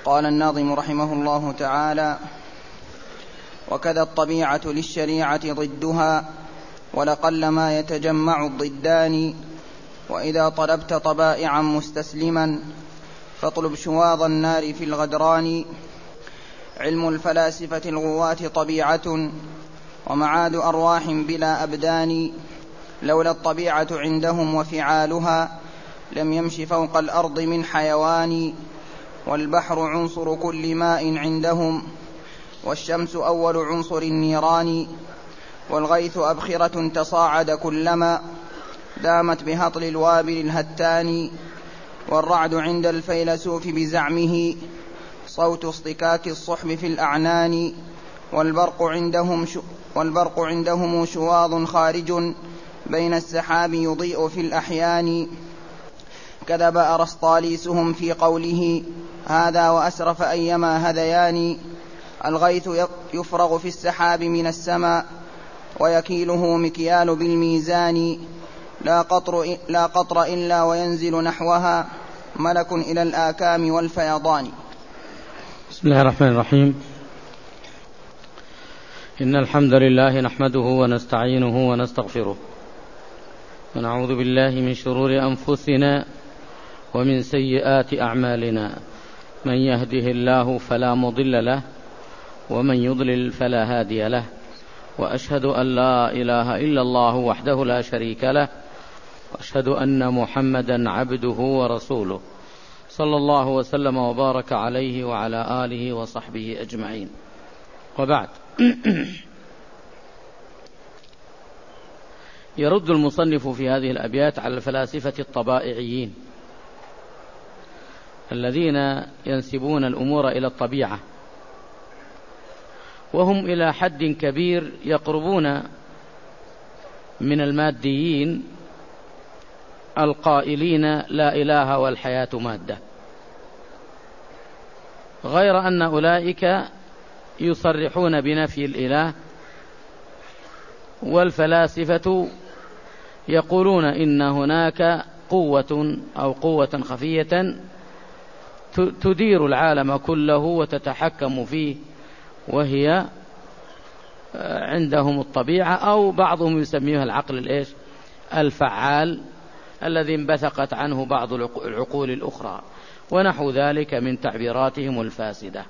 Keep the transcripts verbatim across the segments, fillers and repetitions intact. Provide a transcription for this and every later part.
قال الناظم رحمه الله تعالى: وكذا الطبيعة للشريعة ضدها، ولقلما يتجمع الضدان. وإذا طلبت طبائعا مستسلما، فاطلب شواظ النار في الغدران. علم الفلاسفة الغواة طبيعة، ومعاد أرواح بلا أبدان. لولا الطبيعة عندهم وفعالها، لم يمش فوق الأرض من حيوان. والبحر عنصر كل ماء عندهم، والشمس أول عنصر النيران. والغيث أبخرة تصاعد كلما دامت بهطل الوابل الهتان. والرعد عند الفيلسوف بزعمه صوت اصطكاك الصحب في الأعنان. والبرق عندهم, ش... والبرق عندهم شواظ خارج بين السحاب يضيء في الأحيان. كذب أرسطاليسهم في قوله هذا وأسرف أيما هذيان. الغيث يفرغ في السحاب من السماء، ويكيله مكيال بالميزان. لا قطر, لا قطر إلا وينزل نحوها ملك إلى الآكام والفيضان. بسم الله الرحمن الرحيم. إن الحمد لله نحمده ونستعينه ونستغفره، ونعوذ بالله من شرور أنفسنا ومن سيئات أعمالنا. من يهده الله فلا مضل له، ومن يضلل فلا هادي له. وأشهد أن لا إله إلا الله وحده لا شريك له، وأشهد أن محمدا عبده ورسوله، صلى الله وسلم وبارك عليه وعلى آله وصحبه أجمعين. وبعد، يرد المصنف في هذه الأبيات على الفلاسفة الطبائعيين الذين ينسبون الأمور إلى الطبيعة، وهم إلى حد كبير يقربون من الماديين القائلين لا إله والحياة مادة، غير أن أولئك يصرحون بنفي الإله، والفلاسفة يقولون إن هناك قوة أو قوة خفية تدير العالم كله وتتحكم فيه، وهي عندهم الطبيعة، أو بعضهم يسميها العقل الإيش الفعال الذي انبثقت عنه بعض العقول الأخرى، ونحو ذلك من تعبيراتهم الفاسدة.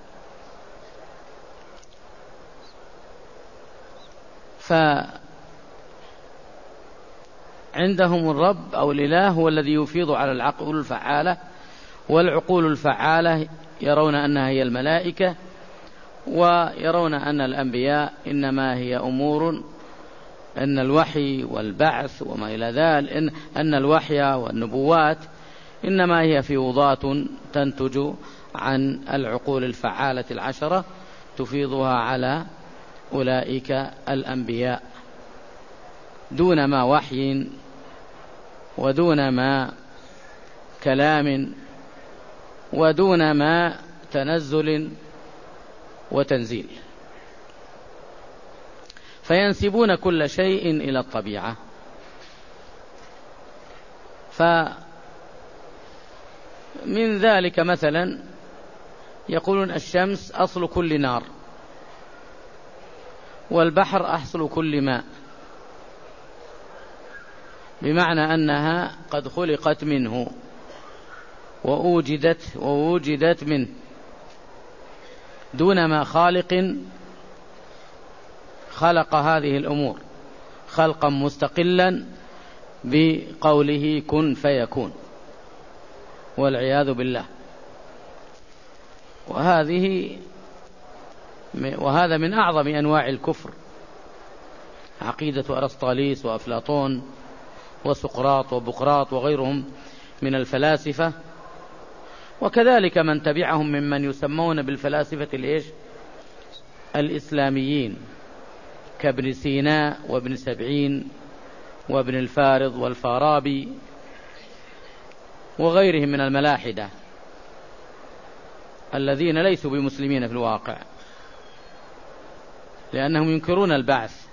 فعندهم الرب أو الإله هو الذي يفيض على العقول الفعالة، والعقول الفعالة يرون أنها هي الملائكة، ويرون أن الأنبياء إنما هي أمور، أن الوحي والبعث وما إلى ذلك، إن, أن الوحي والنبوات إنما هي فيوضات تنتج عن العقول الفعالة العشرة تفيضها على أولئك الأنبياء، دون ما وحي ودون ما كلام ودون ما تنزل وتنزيل، فينسبون كل شيء إلى الطبيعة. فمن ذلك مثلا يقولون الشمس أصل كل نار، والبحر أصل كل ماء، بمعنى أنها قد خلقت منه وأوجدت ووجدت منه دون ما خالق خلق هذه الأمور خلقا مستقلا بقوله كن فيكون، والعياذ بالله. وهذه وهذا من أعظم أنواع الكفر، عقيدة أرسطاليس وأفلاطون وسقراط وبقراط وغيرهم من الفلاسفة، وكذلك من تبعهم ممن يسمون بالفلاسفة الإيش الإسلاميين، كابن سينا وابن سبعين وابن الفارض والفارابي وغيرهم من الملاحدة الذين ليسوا بمسلمين في الواقع، لأنهم ينكرون البعث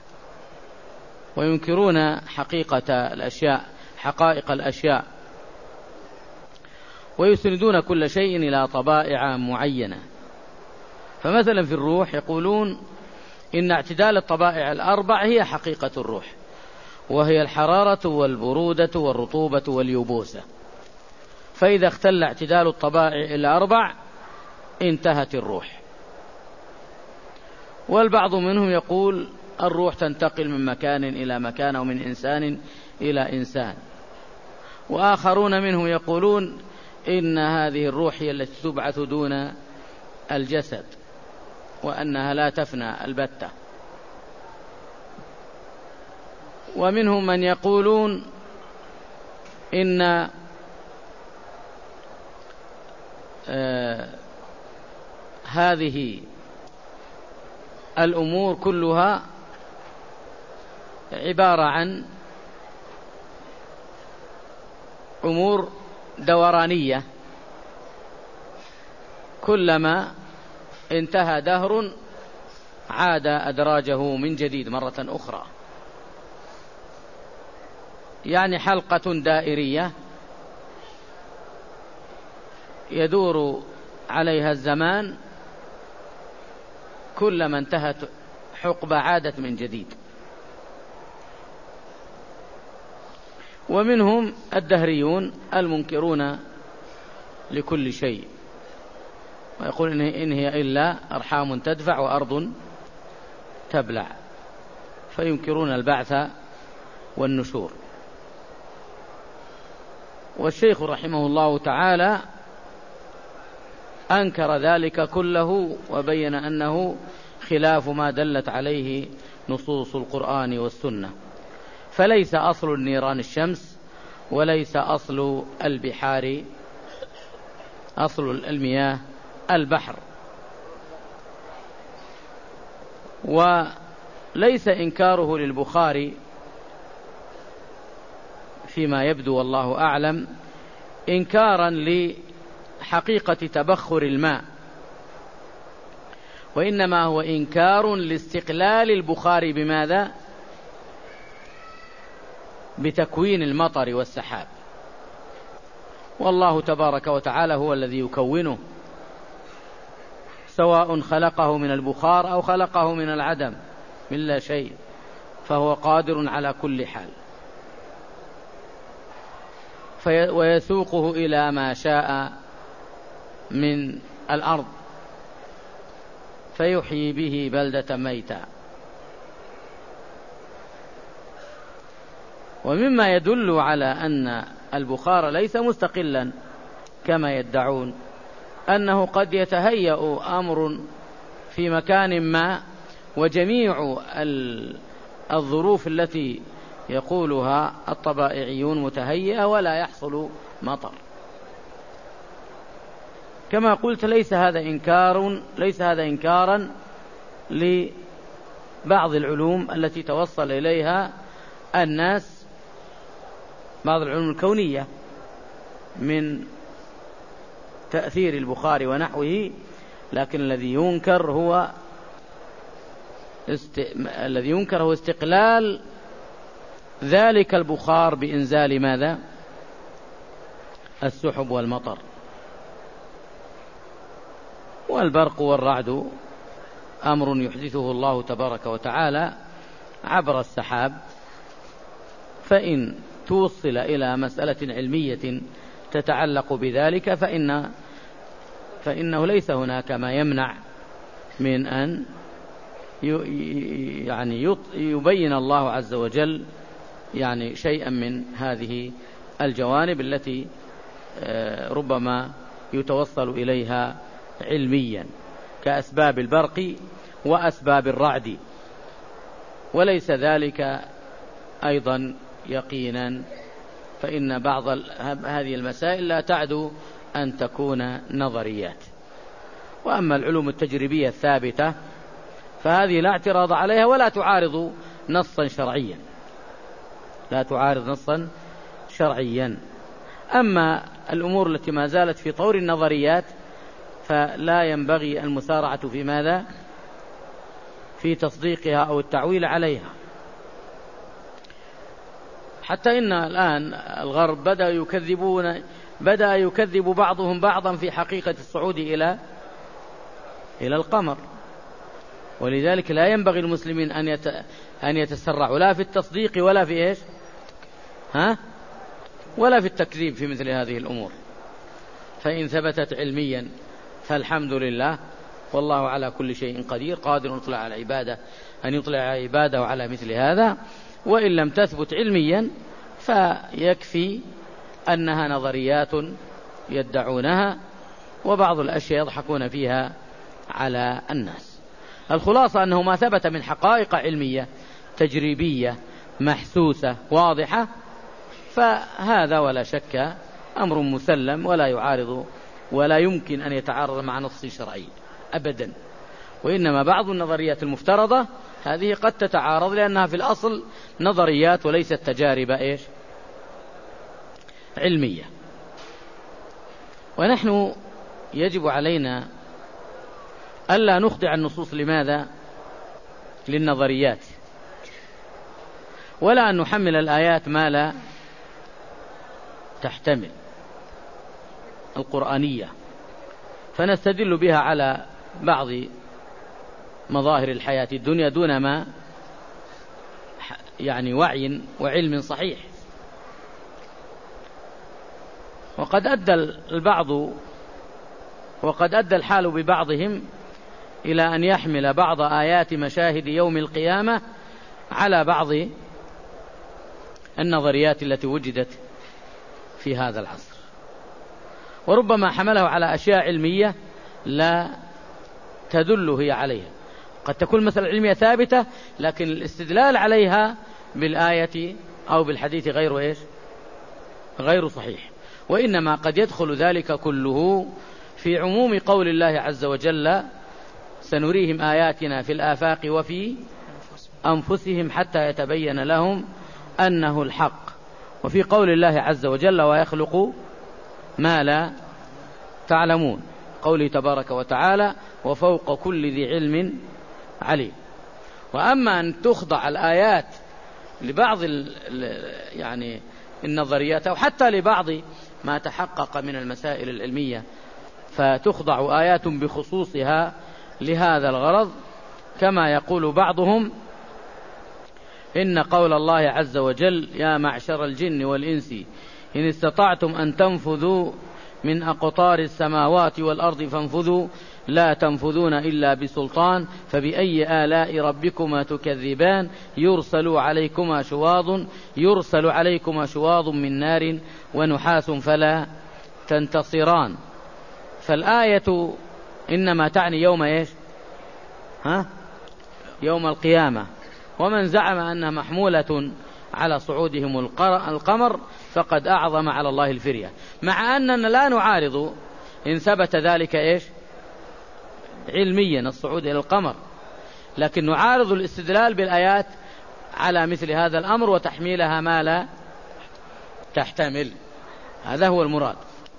وينكرون حقيقة الأشياء، حقائق الأشياء. ويسندون كل شيء إلى طبائع معينة. فمثلا في الروح يقولون إن اعتدال الطبائع الأربع هي حقيقة الروح، وهي الحرارة والبرودة والرطوبة واليبوسة، فإذا اختل اعتدال الطبائع الأربع انتهت الروح. والبعض منهم يقول الروح تنتقل من مكان إلى مكان ومن إنسان إلى إنسان، وآخرون منهم يقولون إن هذه الروح هي التي تبعث دون الجسد وأنها لا تفنى البتة. ومنهم من يقولون إن آه هذه الأمور كلها عبارة عن أمور دورانية، كلما انتهى دهر عاد أدراجه من جديد مرة أخرى، يعني حلقة دائرية يدور عليها الزمان، كلما انتهت حقبة عادت من جديد. ومنهم الدهريون المنكرون لكل شيء، ويقول إن هي إلا أرحام تدفع وأرض تبلع، فينكرون البعث والنشور. والشيخ رحمه الله تعالى أنكر ذلك كله وبين أنه خلاف ما دلت عليه نصوص القرآن والسنة، فليس أصل النيران الشمس، وليس أصل البحار أصل المياه البحر. وليس إنكاره للبخاري فيما يبدو والله أعلم إنكارا لحقيقة تبخر الماء، وإنما هو إنكار لاستقلال البخاري بماذا؟ بتكوين المطر والسحاب، والله تبارك وتعالى هو الذي يكونه، سواء خلقه من البخار أو خلقه من العدم من لا شيء، فهو قادر على كل حال، ويسوقه إلى ما شاء من الأرض فيحيي به بلدة ميتا. ومما يدل على أن البخار ليس مستقلا كما يدعون أنه قد يتهيأ أمر في مكان ما، وجميع الظروف التي يقولها الطبائعيون متهيئة ولا يحصل مطر. كما قلت ليس هذا إنكار ليس هذا إنكارا لبعض العلوم التي توصل إليها الناس، بعض العلوم الكونية من تأثير البخار ونحوه، لكن الذي ينكر هو است... الذي ينكر هو استقلال ذلك البخار بإنزال ماذا؟ السحب والمطر. والبرق والرعد أمر يحدثه الله تبارك وتعالى عبر السحاب، فإن توصل إلى مسألة علمية تتعلق بذلك فإن فإنه ليس هناك ما يمنع من أن يعني يبين الله عز وجل يعني شيئا من هذه الجوانب التي ربما يتوصل إليها علميا، كأسباب البرق وأسباب الرعد، وليس ذلك أيضا يقينا، فإن بعض هذه المسائل لا تعدو أن تكون نظريات. وأما العلوم التجريبية الثابتة فهذه لا اعتراض عليها ولا تعارض نصا شرعيا، لا تعارض نصا شرعيا. أما الأمور التي ما زالت في طور النظريات فلا ينبغي المسارعة في ماذا؟ في تصديقها أو التعويل عليها. حتى إن الآن الغرب بدأوا يكذبون بدأ يكذب بعضهم بعضا في حقيقة الصعود إلى إلى القمر. ولذلك لا ينبغي المسلمين أن يت... أن يتسرعوا لا في التصديق ولا في إيش ها ولا في التكذيب في مثل هذه الأمور. فإن ثبتت علميا فالحمد لله، والله على كل شيء قدير، قادر أن يطلع على عباده أن يطلع على عباده على مثل هذا. وإن لم تثبت علميا فيكفي أنها نظريات يدعونها، وبعض الأشياء يضحكون فيها على الناس. الخلاصة أنه ما ثبت من حقائق علمية تجريبية محسوسة واضحة فهذا ولا شك أمر مسلم ولا يعارض ولا يمكن أن يتعارض مع نص شرعي أبدا. وإنما بعض النظريات المفترضة هذه قد تتعارض لأنها في الأصل نظريات وليست تجارب إيش علمية. ونحن يجب علينا ألا نخضع النصوص. لماذا؟ للنظريات، ولا أن نحمل الآيات ما لا تحتمل القرآنية فنستدل بها على بعض مظاهر الحياة الدنيا دون ما يعني وعي وعلم صحيح. وقد أدى البعض وقد أدى الحال ببعضهم إلى أن يحمل بعض آيات مشاهد يوم القيامة على بعض النظريات التي وجدت في هذا العصر، وربما حمله على أشياء علمية لا تدل هي عليها. قد تكون مثلا علمية ثابتة لكن الاستدلال عليها بالآية أو بالحديث غير إيش غير صحيح. وإنما قد يدخل ذلك كله في عموم قول الله عز وجل سنريهم آياتنا في الآفاق وفي أنفسهم حتى يتبين لهم أنه الحق. وفي قول الله عز وجل ويخلق ما لا تعلمون، قوله تبارك وتعالى وفوق كل ذي علم عليم. وأما أن تخضع الآيات لبعض يعني النظريات أو حتى لبعض ما تحقق من المسائل العلمية فتخضع آيات بخصوصها لهذا الغرض، كما يقول بعضهم إن قول الله عز وجل يا معشر الجن والإنس إن استطعتم أن تنفذوا من أقطار السماوات والأرض فانفذوا لا تنفذون إلا بسلطان فبأي آلاء ربكما تكذبان يرسل عليكما شواظ يرسل عليكما شواظ من نار ونحاس فلا تنتصران. فالآية إنما تعني يوم إيش ها يوم القيامة. ومن زعم أنها محمولة على صعودهم القمر فقد أعظم على الله الفرية، مع أننا لا نعارض إن ثبت ذلك إيش علميا الصعود إلى القمر، لكن نعارض الاستدلال بالآيات على مثل هذا الأمر وتحميلها ما لا تحتمل. هذا هو المراد.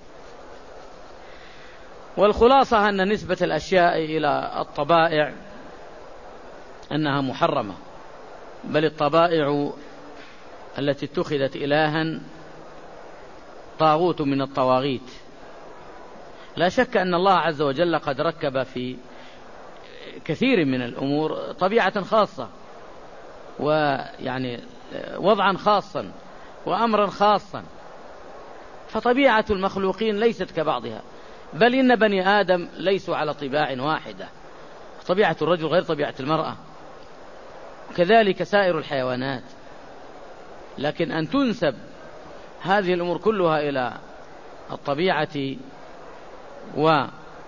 والخلاصة أن نسبة الأشياء إلى الطبائع أنها محرمة، بل الطبائع التي اتخذت إلها طاغوت من الطواغيت. لا شك أن الله عز وجل قد ركب في كثير من الأمور طبيعة خاصة ويعني وضعا خاصا وأمرا خاصا، فطبيعة المخلوقين ليست كبعضها، بل إن بني آدم ليسوا على طباع واحدة، طبيعة الرجل غير طبيعة المرأة، كذلك سائر الحيوانات. لكن أن تنسب هذه الأمور كلها إلى الطبيعة وما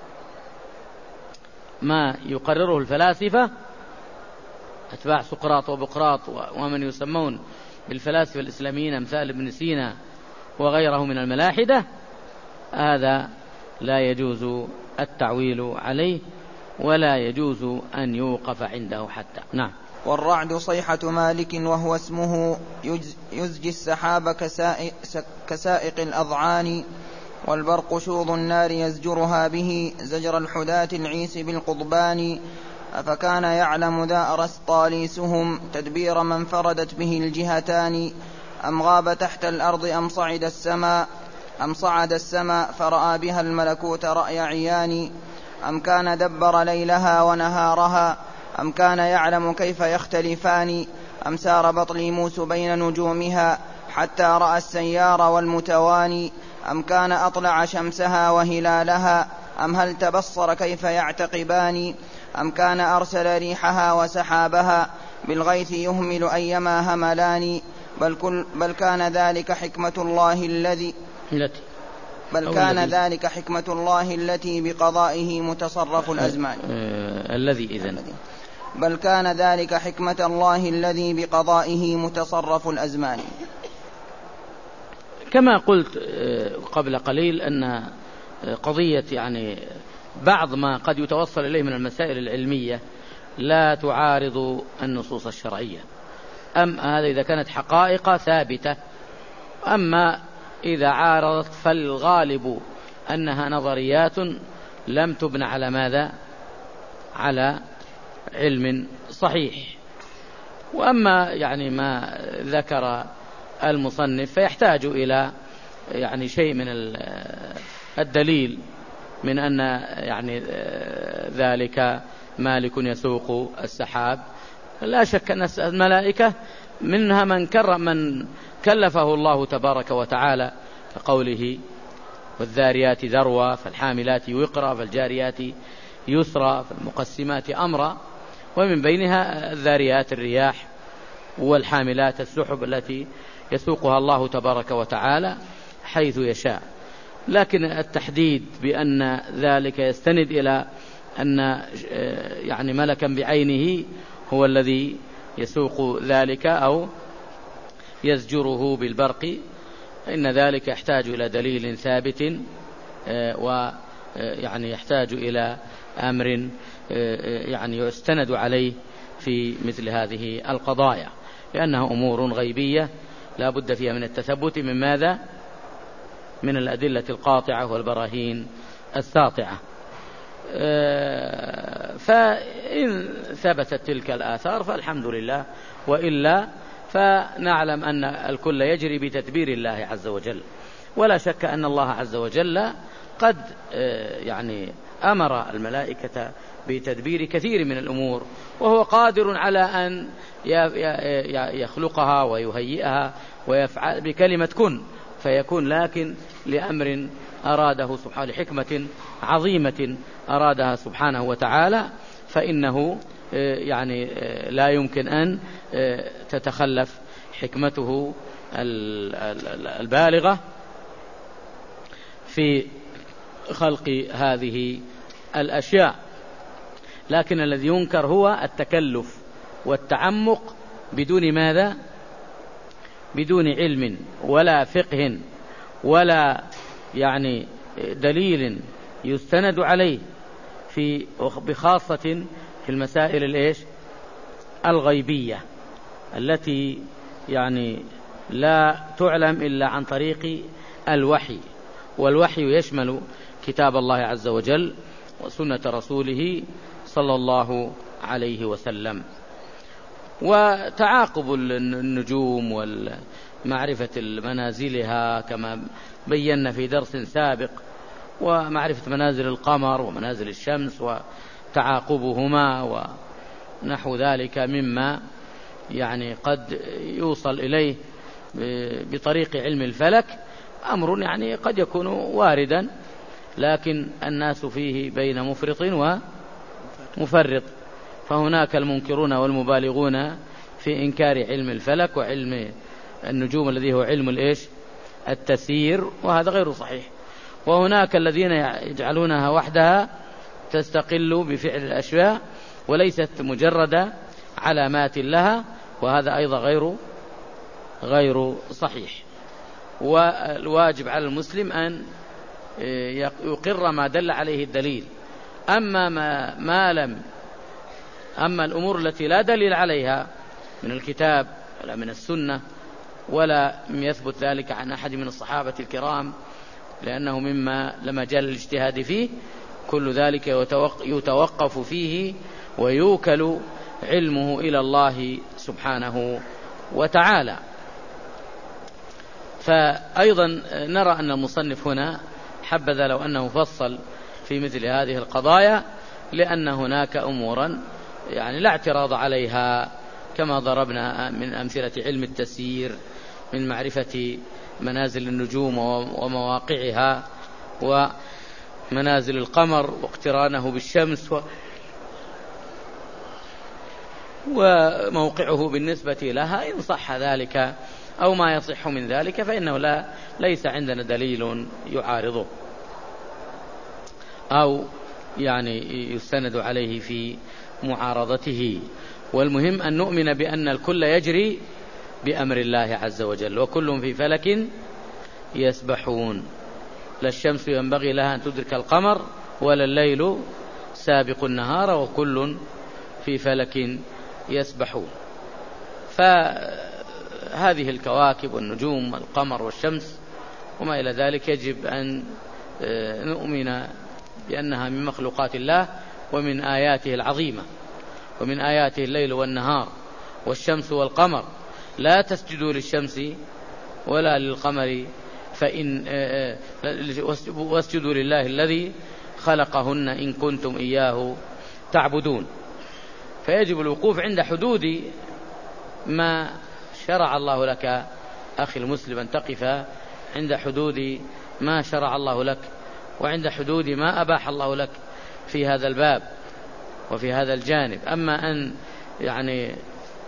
يقرره الفلاسفة أتباع سقراط وبقراط ومن يسمون بالفلاسفة الإسلاميين أمثال ابن سينا وغيره من الملاحدة، هذا لا يجوز التعويل عليه ولا يجوز أن يوقف عنده حتى. نعم. والرعد صيحة مالك وهو اسمه يزجي السحاب كسائق, كسائق الأضعان، والبرق شوظ النار يزجرها به زجر الحداة العيس بالقضبان. أفكان يعلم ذا أرس طاليسهم تدبير من فردت به الجهتان، أم غاب تحت الأرض أم صعد السماء أم صعد السماء فرأى بها الملكوت رأي عيان أم كان دبر ليلها ونهارها أم كان يعلم كيف يختلفان أم سار بطليموس بين نجومها حتى رأى السيار والمتواني أم كان أطلع شمسها وهلالها أم هل تبصر كيف يعتقبان أم كان أرسل ريحها وسحابها بالغيث يهمل أيما هملان بل, كل بل كان ذلك حكمة الله الذي التي بل كان الذي ذلك حكمة الله التي بقضائه متصرف الأزمان آه الذي إذن بل كان ذلك حكمة الله الذي بقضائه متصرف الأزمان. كما قلت قبل قليل أن قضية يعني بعض ما قد يتوصل إليه من المسائل العلمية لا تعارض النصوص الشرعية، أم هذا إذا كانت حقائق ثابتة، أما إذا عارضت فالغالب أنها نظريات لم تبن على ماذا؟ على علم صحيح. وأما يعني ما ذكر المصنف فيحتاج إلى يعني شيء من الدليل من أن يعني ذلك مالك يسوق السحاب. لا شك أن الملائكة منها من كرم من كلفه الله تبارك وتعالى كقوله والذاريات ذروا فالحاملات وقرا فالجاريات يسرا فالمقسمات أمرا، ومن بينها الذاريات الرياح والحاملات السحب التي يسوقها الله تبارك وتعالى حيث يشاء. لكن التحديد بأن ذلك يستند إلى أن يعني ملكا بعينه هو الذي يسوق ذلك أو يزجره بالبرق، إن ذلك يحتاج إلى دليل ثابت، ويعني يحتاج إلى أمر يعني يستند عليه في مثل هذه القضايا، لأنها أمور غيبية لا بد فيها من التثبت من ماذا؟ من الأدلة القاطعة والبراهين الساطعة. فإن ثبتت تلك الآثار فالحمد لله، وإلا فنعلم أن الكل يجري بتدبير الله عز وجل. ولا شك أن الله عز وجل قد يعني أمر الملائكة بتدبير كثير من الأمور، وهو قادر على أن يخلقها ويهيئها ويفعل بكلمة كن فيكون، لكن لأمر أراده سبحانه، لحكمة عظيمة أرادها سبحانه وتعالى، فإنه يعني لا يمكن أن تتخلف حكمته البالغة في خلق هذه الأشياء. لكن الذي ينكر هو التكلف والتعمق بدون ماذا؟ بدون علم ولا فقه ولا يعني دليل يستند عليه في بخاصة في المسائل الإيش الغيبية التي يعني لا تعلم إلا عن طريق الوحي، والوحي يشمل كتاب الله عز وجل وسنة رسوله صلى الله عليه وسلم. وتعاقب النجوم ومعرفة منازلها كما بينا في درس سابق، ومعرفة منازل القمر ومنازل الشمس وتعاقبهما ونحو ذلك مما يعني قد يوصل إليه بطريق علم الفلك، أمر يعني قد يكون واردا، لكن الناس فيه بين مفرط ومفرط. فهناك المنكرون والمبالغون في إنكار علم الفلك وعلم النجوم الذي هو علم الإيش التسيير، وهذا غير صحيح. وهناك الذين يجعلونها وحدها تستقل بفعل الأشياء وليست مجرد علامات لها، وهذا أيضا غير غير صحيح. والواجب على المسلم أن يقر ما دل عليه الدليل. أما ما, ما لم أما الأمور التي لا دليل عليها من الكتاب ولا من السنة ولا يثبت ذلك عن أحد من الصحابة الكرام لأنه مما لم مجال الاجتهاد فيه، كل ذلك يتوقف فيه ويوكل علمه إلى الله سبحانه وتعالى. فأيضا نرى أن المصنف هنا حبذا لو أنه فصل في مثل هذه القضايا، لأن هناك أمورا يعني لا اعتراض عليها، كما ضربنا من أمثلة علم التسيير، من معرفة منازل النجوم ومواقعها ومنازل القمر واقترانه بالشمس وموقعه بالنسبة لها، إن صح ذلك أو ما يصح من ذلك فإنه لا ليس عندنا دليل يعارضه أو يعني يستند عليه في معارضته. والمهم أن نؤمن بأن الكل يجري بأمر الله عز وجل، وكل في فلك يسبحون. لا الشمس ينبغي لها أن تدرك القمر ولا الليل سابق النهار، وكل في فلك يسبحون. فهذه الكواكب والنجوم والقمر والشمس وما إلى ذلك يجب أن نؤمن بأنها من مخلوقات الله ومن آياته العظيمة، ومن آياته الليل والنهار والشمس والقمر. لا تسجدوا للشمس ولا للقمر فإن واسجدوا لله الذي خلقهن إن كنتم إياه تعبدون. فيجب الوقوف عند حدود ما شرع الله لك أخي المسلم، أن تقف عند حدود ما شرع الله لك، وعند حدود ما أباح الله لك في هذا الباب وفي هذا الجانب. أما أن يعني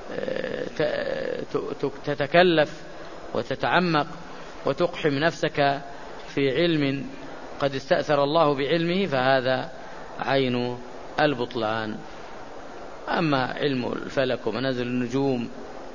تتكلف وتتعمق وتقحم نفسك في علم قد استأثر الله بعلمه، فهذا عين البطلان. أما علم الفلك ومنازل النجوم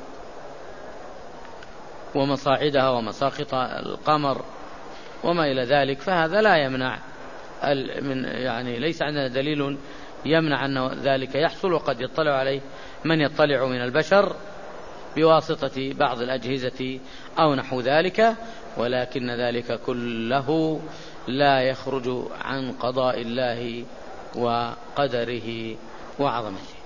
ومصاعدها ومساقط القمر وما إلى ذلك، فهذا لا يمنع من يعني ليس عندنا دليل يمنع أن ذلك يحصل، وقد يطلع عليه من يطلع من البشر بواسطة بعض الأجهزة أو نحو ذلك، ولكن ذلك كله لا يخرج عن قضاء الله وقدره وعظمته.